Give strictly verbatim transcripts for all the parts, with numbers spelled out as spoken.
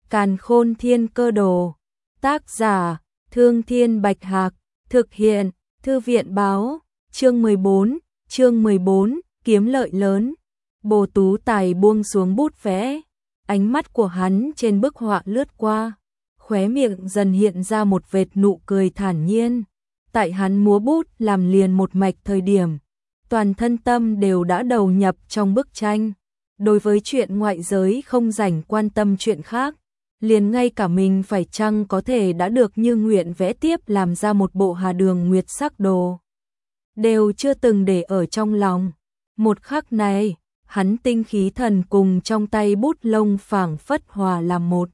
Càn Khôn Thiên Cơ Đồ. Tác giả: Thương Thiên Bạch Hạc. Thực hiện: Thư viện báo. Chương mười bốn, chương mười bốn, kiếm lợi lớn. Bồ Tú Tài buông xuống bút vẽ, ánh mắt của hắn trên bức họa lướt qua, khóe miệng dần hiện ra một vệt nụ cười thản nhiên. Tại hắn múa bút làm liền một mạch thời điểm, toàn thân tâm đều đã đầu nhập trong bức tranh. Đối với chuyện ngoại giới không rảnh quan tâm chuyện khác, liền ngay cả mình phải chăng có thể đã được như nguyện vẽ tiếp làm ra một bộ Hà Đường Nguyệt Sắc Đồ, đều chưa từng để ở trong lòng. Một khắc này, hắn tinh khí thần cùng trong tay bút lông phảng phất hòa làm một.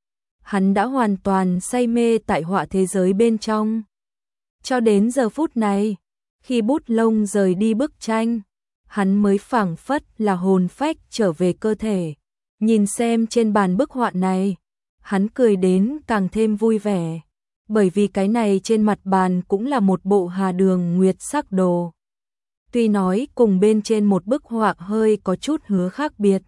Hắn đã hoàn toàn say mê tại họa thế giới bên trong. Cho đến giờ phút này, khi bút lông rời đi bức tranh, hắn mới phảng phất là hồn phách trở về cơ thể. Nhìn xem trên bàn bức họa này, hắn cười đến càng thêm vui vẻ, bởi vì cái này trên mặt bàn cũng là một bộ Hà Đường Nguyệt Sắc Đồ. Tuy nói cùng bên trên một bức họa hơi có chút hứa khác biệt.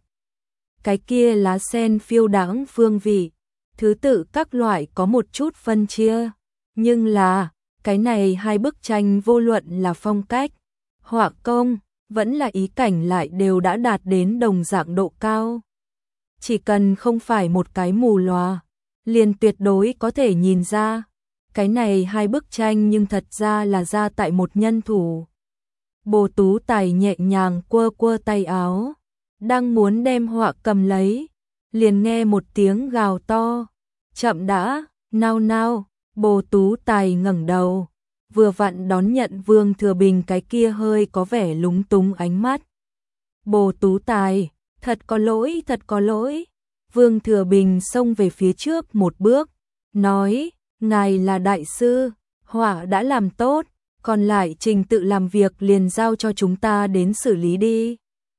Cái kia lá sen phiêu đãng phương vị, thứ tự các loại có một chút phân chia, nhưng là cái này hai bức tranh vô luận là phong cách, họa công, vẫn là ý cảnh lại đều đã đạt đến đồng dạng độ cao. Chỉ cần không phải một cái mù lòa, liền tuyệt đối có thể nhìn ra, cái này hai bức tranh nhưng thật ra là ra tại một nhân thủ. Bồ Tú Tài nhẹ nhàng quơ quơ tay áo, đang muốn đem họa cầm lấy, liền nghe một tiếng gào to, chậm đã, nao nao. Bồ Tú Tài ngẩng đầu, vừa vặn đón nhận Vương Thừa Bình cái kia hơi có vẻ lúng túng ánh mắt. Bồ Tú Tài, thật có lỗi, thật có lỗi. Vương Thừa Bình xông về phía trước một bước, nói, ngài là đại sư, họa đã làm tốt, còn lại trình tự làm việc liền giao cho chúng ta đến xử lý đi.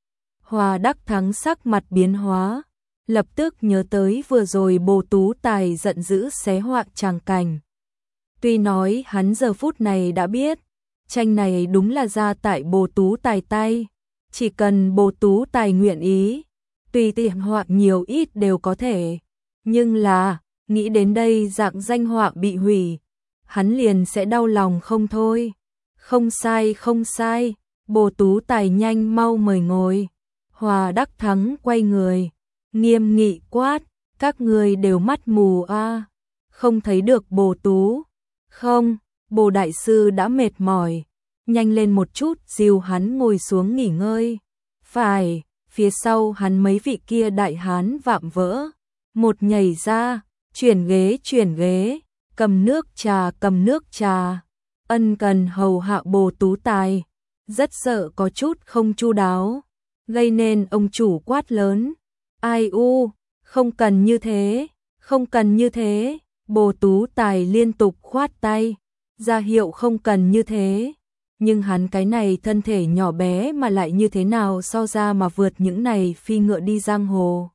Hòa Đắc Thắng sắc mặt biến hóa, lập tức nhớ tới vừa rồi Bồ Tú Tài giận dữ xé họa tràng cảnh. Tuy nói hắn giờ phút này đã biết, tranh này đúng là ra tại Bồ Tú Tài tay, chỉ cần Bồ Tú Tài nguyện ý, tùy tiện họa nhiều ít đều có thể. Nhưng là, nghĩ đến đây dạng danh họa bị hủy, hắn liền sẽ đau lòng không thôi. Không sai, không sai, Bồ Tú Tài nhanh mau mời ngồi. Hòa Đắc Thắng quay người, nghiêm nghị quát, các người đều mắt mù a, à? Không thấy được Bồ Tú. Không, Bồ Đại Sư đã mệt mỏi, nhanh lên một chút dìu hắn ngồi xuống nghỉ ngơi. Phải, phía sau hắn mấy vị kia đại hán vạm vỡ, một nhảy ra, chuyển ghế chuyển ghế, cầm nước trà cầm nước trà, ân cần hầu hạ Bồ Tú Tài, rất sợ có chút không chu đáo, gây nên ông chủ quát lớn, ai u, không cần như thế, không cần như thế. Bồ Tú Tài liên tục khoát tay, ra hiệu không cần như thế. Nhưng hắn cái này thân thể nhỏ bé mà lại như thế nào so ra mà vượt những này phi ngựa đi giang hồ.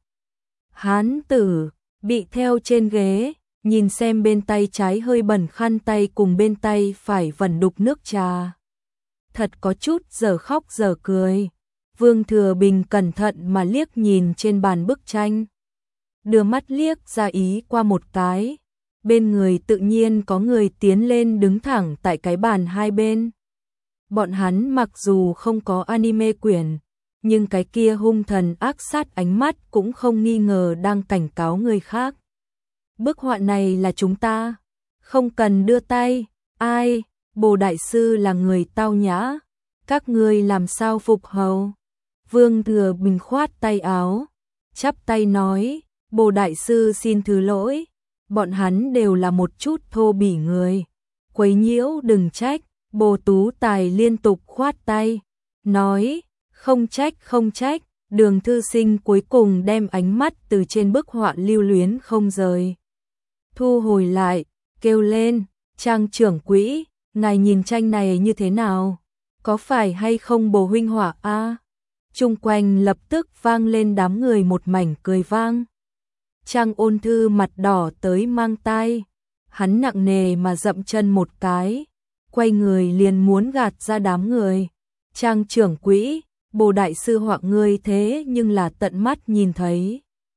Hán tử, bị theo trên ghế, nhìn xem bên tay trái hơi bẩn khăn tay cùng bên tay phải vẩn đục nước trà. Thật có chút giờ khóc giờ cười. Vương Thừa Bình cẩn thận mà liếc nhìn trên bàn bức tranh. Đưa mắt liếc ra ý qua một cái. Bên người tự nhiên có người tiến lên đứng thẳng tại cái bàn hai bên. Bọn hắn mặc dù không có anime quyển, nhưng cái kia hung thần ác sát ánh mắt cũng không nghi ngờ đang cảnh cáo người khác. Bức họa này là chúng ta, không cần đưa tay, ai, Bồ Đại Sư là người tao nhã, các ngươi làm sao phục hầu. Vương Thừa Bình khoát tay áo, chắp tay nói, Bồ Đại Sư xin thứ lỗi. Bọn hắn đều là một chút thô bỉ người, quấy nhiễu đừng trách. Bồ Tú Tài liên tục khoát tay, nói, không trách không trách. Đường thư sinh cuối cùng đem ánh mắt từ trên bức họa lưu luyến không rời, thu hồi lại, kêu lên, Trang trưởng quỹ, ngài nhìn tranh này như thế nào, có phải hay không Bồ huynh họa a? À? Chung quanh lập tức vang lên đám người một mảnh cười vang. Trang Ôn Thư mặt đỏ tới mang tai, hắn nặng nề mà dậm chân một cái, quay người liền muốn gạt ra đám người. Trang trưởng quỹ, Bồ Đại Sư họa ngươi thế nhưng là tận mắt nhìn thấy.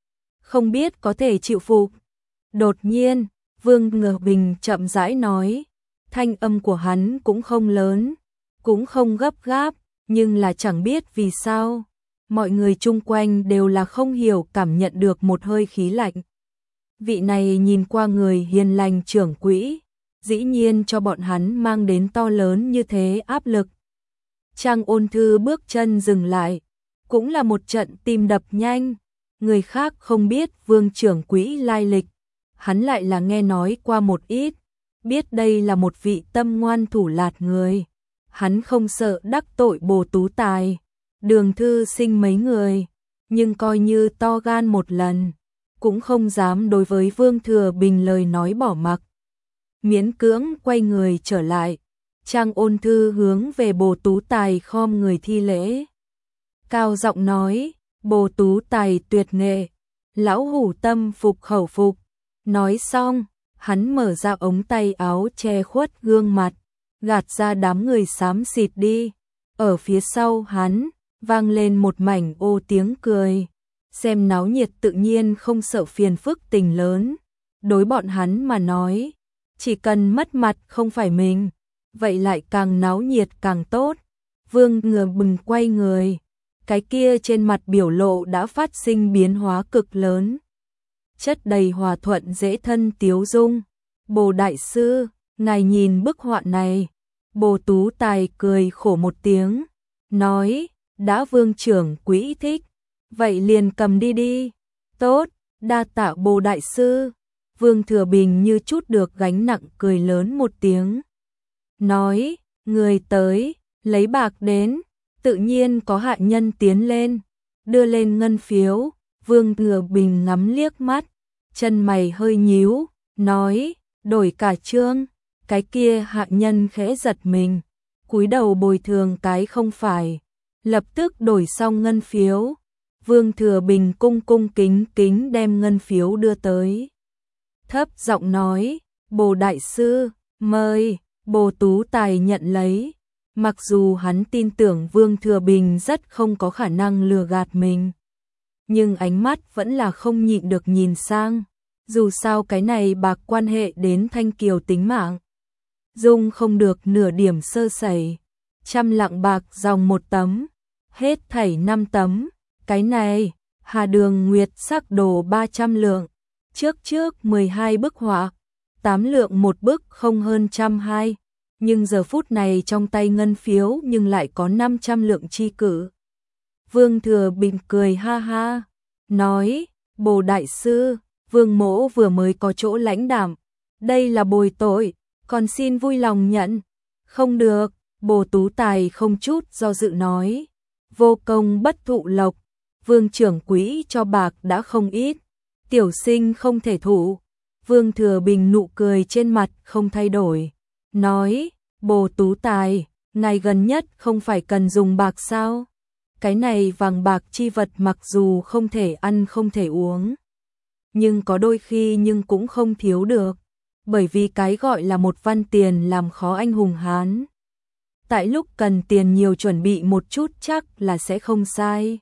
không biết có thể chịu phục. Đột nhiên, Vương Ngờ Bình chậm rãi nói, thanh âm của hắn cũng không lớn, cũng không gấp gáp, nhưng là chẳng biết vì sao. Mọi người chung quanh đều là không hiểu cảm nhận được một hơi khí lạnh. Vị này nhìn qua người hiền lành trưởng quỹ, dĩ nhiên cho bọn hắn mang đến to lớn như thế áp lực. Trang Ôn Thư bước chân dừng lại, cũng là một trận tim đập nhanh. Người khác không biết Vương trưởng quỹ lai lịch, hắn lại là nghe nói qua một ít, biết đây là một vị tâm ngoan thủ lạt người. Hắn không sợ đắc tội Bồ Tú Tài, Đường Thư Sinh mấy người, nhưng coi như to gan một lần, cũng không dám đối với Vương Thừa Bình lời nói bỏ mặc. Miễn cưỡng quay người trở lại, Trang Ôn Thư hướng về Bồ Tú Tài khom người thi lễ. Cao giọng nói, Bồ Tú Tài tuyệt nghệ, lão hủ tâm phục khẩu phục. Nói xong, hắn mở ra ống tay áo che khuất gương mặt, gạt ra đám người xám xịt đi. Ở phía sau hắn, vang lên một mảnh ô tiếng cười. Xem náo nhiệt tự nhiên không sợ phiền phức tình lớn. Đối bọn hắn mà nói, chỉ cần mất mặt không phải mình, vậy lại càng náo nhiệt càng tốt. Vương Ngờ Bình quay người, cái kia trên mặt biểu lộ đã phát sinh biến hóa cực lớn. Chất đầy hòa thuận dễ thân tiếu dung. Bồ đại sư, ngài nhìn bức họa này. Bồ Tú Tài cười khổ một tiếng, nói, đã Vương trưởng quỹ thích, vậy liền cầm đi đi. Tốt, đa tạ Bồ đại sư. Vương Thừa Bình như chút được gánh nặng cười lớn một tiếng. Nói, người tới, lấy bạc đến. Tự nhiên có hạ nhân tiến lên, đưa lên ngân phiếu. Vương Thừa Bình ngắm liếc mắt, chân mày hơi nhíu, nói, đổi cả trương. Cái kia hạ nhân khẽ giật mình, cúi đầu bồi thường cái không phải, lập tức đổi xong ngân phiếu. Vương Thừa Bình cung cung kính kính đem ngân phiếu đưa tới, thấp giọng nói, Bồ đại sư, mời. Bồ Tú Tài nhận lấy, mặc dù hắn tin tưởng Vương Thừa Bình rất không có khả năng lừa gạt mình, nhưng ánh mắt vẫn là không nhịn được nhìn sang. Dù sao cái này bạc quan hệ đến Thanh Kiều tính mạng, dung không được nửa điểm sơ sẩy. Trăm lạng bạc dòng một tấm, hết thảy năm tấm. Cái này, Hà Đường Nguyệt sắc đồ ba trăm lượng, trước trước mười hai bức họa, tám lượng một bức không hơn trăm hai. Nhưng giờ phút này trong tay ngân phiếu nhưng lại có năm trăm lượng chi cử. Vương Thừa Bình cười ha ha, nói, Bồ đại sư, Vương mỗ vừa mới có chỗ lãnh đạm, đây là bồi tội, còn xin vui lòng nhận. Không được, Bồ Tú Tài không chút do dự nói, vô công bất thụ lộc, Vương trưởng quỹ cho bạc đã không ít, tiểu sinh không thể thụ. Vương Thừa Bình nụ cười trên mặt không thay đổi, nói, Bồ Tú Tài, ngài gần nhất không phải cần dùng bạc sao? Cái này vàng bạc chi vật mặc dù không thể ăn không thể uống, nhưng có đôi khi nhưng cũng không thiếu được, bởi vì cái gọi là một văn tiền làm khó anh hùng Hán. Tại lúc cần tiền nhiều chuẩn bị một chút chắc là sẽ không sai.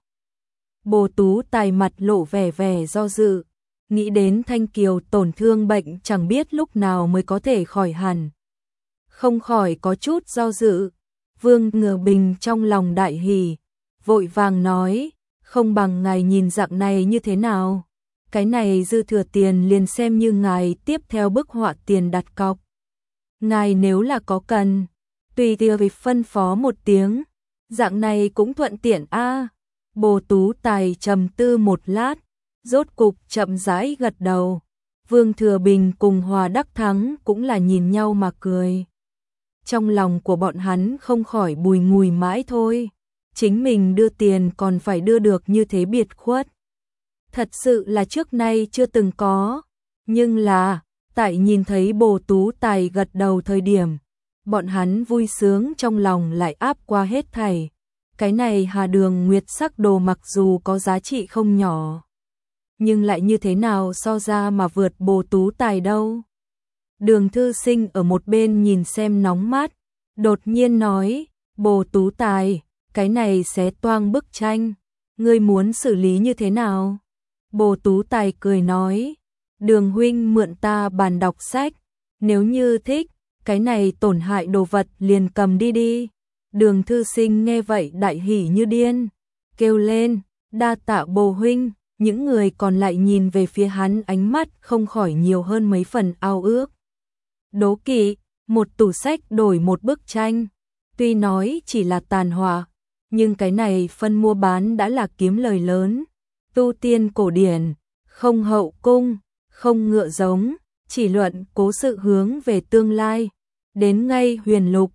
Bồ Tú Tài mặt lộ vẻ vẻ do dự, nghĩ đến Thanh Kiều tổn thương bệnh chẳng biết lúc nào mới có thể khỏi hẳn. Không khỏi có chút do dự. Vương Ngờ Bình trong lòng đại hỉ, vội vàng nói, không bằng ngài nhìn dạng này như thế nào. Cái này dư thừa tiền liền xem như ngài tiếp theo bức họa tiền đặt cọc. Ngài nếu là có cần, tùy tiện việc phân phó một tiếng, dạng này cũng thuận tiện a. À. Bồ Tú Tài trầm tư một lát, rốt cục chậm rãi gật đầu. Vương Thừa Bình cùng Hòa Đắc Thắng cũng là nhìn nhau mà cười. Trong lòng của bọn hắn không khỏi bùi ngùi mãi thôi. Chính mình đưa tiền còn phải đưa được như thế biệt khuất. Thật sự là trước nay chưa từng có. Nhưng là, tại nhìn thấy Bồ Tú Tài gật đầu thời điểm, bọn hắn vui sướng trong lòng lại áp qua hết thảy. Cái này Hà Đường Nguyệt sắc đồ mặc dù có giá trị không nhỏ, nhưng lại như thế nào so ra mà vượt Bồ Tú Tài đâu. Đường Thư Sinh ở một bên nhìn xem nóng mắt, đột nhiên nói, Bồ Tú Tài, cái này xé toang bức tranh, ngươi muốn xử lý như thế nào? Bồ Tú Tài cười nói, Đường huynh mượn ta bàn đọc sách, nếu như thích, cái này tổn hại đồ vật liền cầm đi đi. Đường thư sinh nghe vậy đại hỉ như điên, kêu lên, đa tạ Bồ huynh. Những người còn lại nhìn về phía hắn ánh mắt không khỏi nhiều hơn mấy phần ao ước. Đố kỵ, một tủ sách đổi một bức tranh, tuy nói chỉ là tàn họa, nhưng cái này phân mua bán đã là kiếm lời lớn. Tu tiên cổ điển, không hậu cung, không ngựa giống, chỉ luận cố sự hướng về tương lai. Đến ngay huyền lục,